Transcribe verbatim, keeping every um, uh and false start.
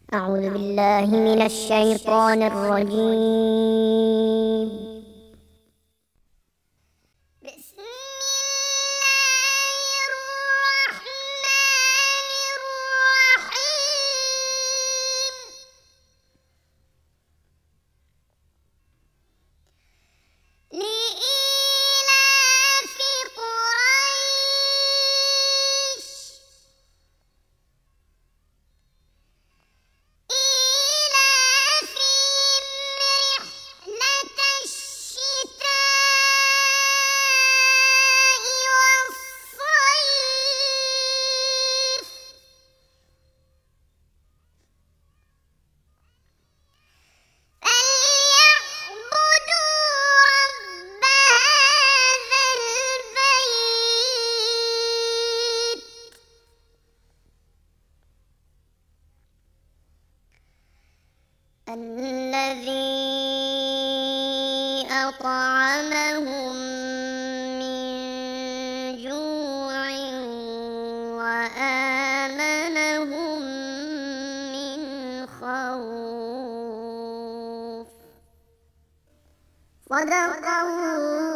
أعوذ بالله من الشيطان الرجيم. بسم الله الرحمن الرحيم. لإيلاف قريش إيلافهم رحلة الشتاء والصيف فليعبدوا رب هذا البيت الذي أطعمهم من جوع وآمنهم من خوف. صدق الله